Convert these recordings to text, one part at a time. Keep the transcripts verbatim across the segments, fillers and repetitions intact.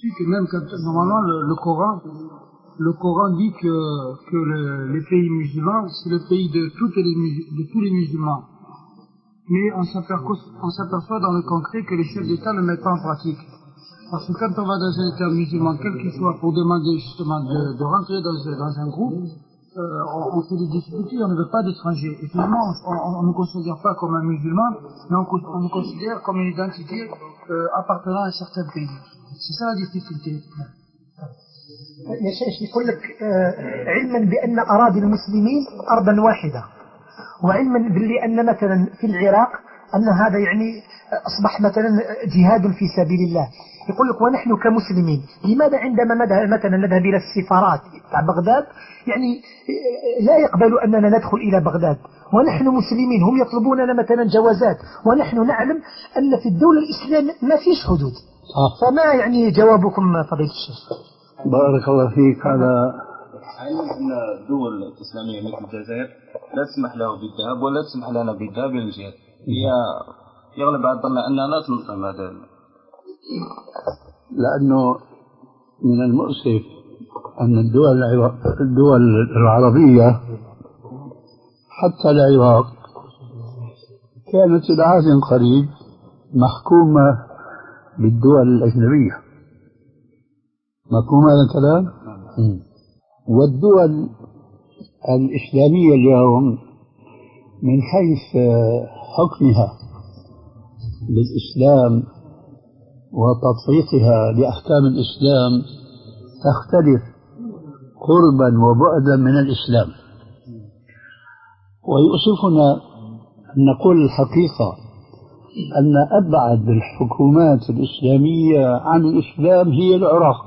Que même quand, normalement, le, le Coran, le Coran dit que, que le, les pays musulmans, c'est le pays de, toutes les, de tous les musulmans. Mais on s'aperçoit, on s'aperçoit dans le concret que les chefs d'État ne le mettent pas en pratique. Parce que quand on va dans un État musulman, quel qu'il soit, pour demander justement de, de rentrer dans, dans un groupe, euh, on, on fait des difficultés, on ne veut pas d'étrangers. Et finalement, on ne nous considère pas comme un musulman, mais on, on nous considère comme une identité euh, appartenant à un certain pays. C'est ça la difficulté. يا شيخ يقول لك علما بأن أراضي المسلمين أرضا واحدة، وعلما باللي أن مثلا في العراق أن هذا يعني أصبح مثلا جهاد في سبيل الله. يقول لك ونحن كمسلمين لماذا عندما مثلا نذهب إلى السفارات تاع بغداد يعني لا يقبلوا أننا ندخل إلى بغداد، ونحن مسلمين هم يطلبوننا مثلا جوازات، ونحن نعلم أن في الدولة الإسلامية ما فيش حدود. فما يعني جوابكم فضيلة الشيخ؟ بارك الله فيك. على علم أن الدول الإسلامية مثل الجزائر لا تسمح له بالذهاب ولا تسمح لنا بالذهاب إلى الجهاد، هي يغلب على الظن أننا لا تنظم هذا. لأنه من المؤسف أن الدول الدول العربية حتى العراق كانت إلى عهد قريب محكومة بالدول الأجنبية. مفهوم هذا الكلام؟ والدول الإسلامية اليوم من حيث حكمها للإسلام وتطبيقها لأحكام الإسلام تختلف قربا وبعدا من الإسلام. ويؤسفنا أن نقول الحقيقة أن أبعد الحكومات الإسلامية عن الإسلام هي العراق.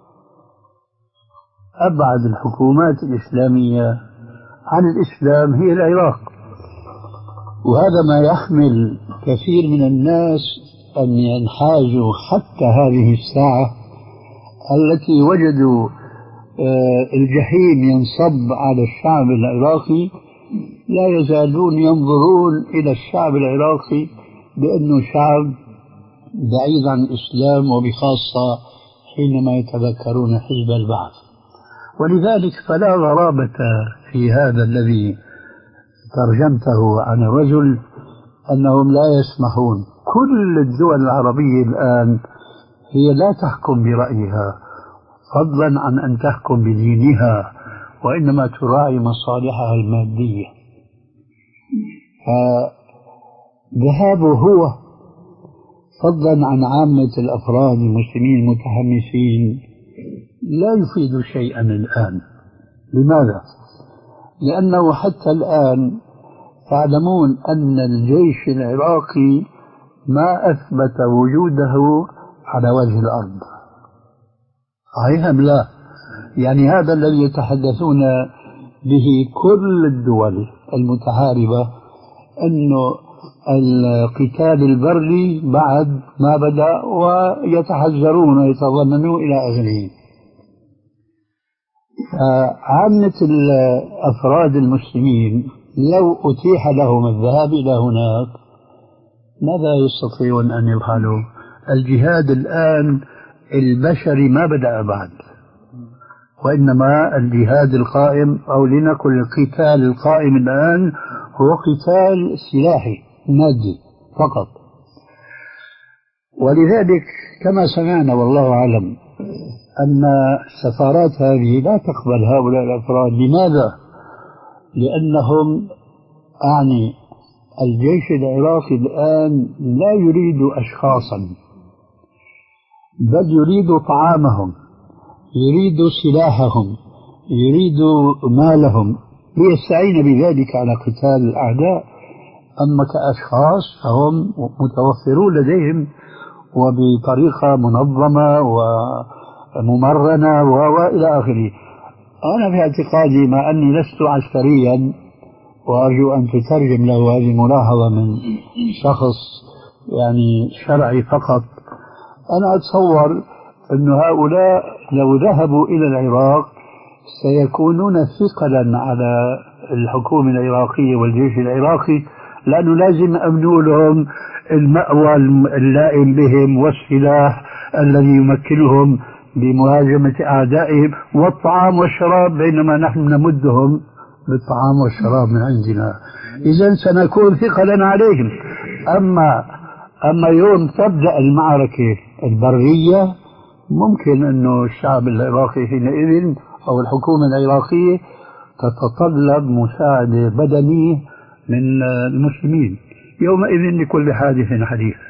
أبعد الحكومات الإسلامية عن الإسلام هي العراق، وهذا ما يحمل كثير من الناس أن ينحازوا حتى هذه الساعة التي وجدوا الجحيم ينصب على الشعب العراقي، لا يزالون ينظرون إلى الشعب العراقي بأنه شعب بعيد عن الإسلام، وبخاصة حينما يتذكرون حزب البعث. ولذلك فلا غرابة في هذا الذي ترجمته عن الرجل أنهم لا يسمحون. كل الدول العربية الآن هي لا تحكم برأيها فضلا عن أن تحكم بدينها، وإنما تراعي مصالحها المادية. فذهابه هو فضلا عن عامة الأفراد المسلمين المتحمسين لا يفيد شيئا الآن. لماذا؟ لأنه حتى الآن تعلمون أن الجيش العراقي ما أثبت وجوده على وجه الأرض. صحيح أم لا؟ يعني هذا الذي يتحدثون به كل الدول المتحاربة أنه القتال البري بعد ما بدأ ويتحذرون ويتظننون إلى آخره. عامة الأفراد المسلمين لو أتيح لهم الذهاب إلى هناك ماذا يستطيعون أن يفعلوا؟ الجهاد الآن البشري ما بدأ بعد، وإنما الجهاد القائم أو لنقل القتال القائم الآن هو قتال سلاحي مادي فقط. ولذلك كما سمعنا والله أعلم أن السفارات هذه لا تقبل هؤلاء الأفراد. لماذا؟ لأنهم أعني الجيش العراقي الآن لا يريد أشخاصا، بل يريد طعامهم، يريد سلاحهم، يريد مالهم، ليستعين بذلك على قتال الأعداء. أما كأشخاص فهم متوفرون لديهم وبطريقة منظمة وممرنة وإلى آخره. أنا في اعتقادي مع أني لست عسكريا، وأرجو أن تترجم له هذه ملاحظة من شخص يعني شرعي فقط، أنا أتصور أن هؤلاء لو ذهبوا إلى العراق سيكونون ثقلا على الحكومة العراقية والجيش العراقي، لأنه لازم أمنوا لهم المأوى اللائم بهم والسلاح الذي يمكنهم بمهاجمة أعدائهم والطعام والشراب، بينما نحن نمدهم بالطعام والشراب من عندنا. إذن سنكون ثقلا عليهم. أما أما يوم تبدأ المعركة البرية ممكن أنه الشعب العراقي حينئذ أو الحكومة العراقية تتطلب مساعدة بدنية من المسلمين. يومئذ لكل حادث حديث.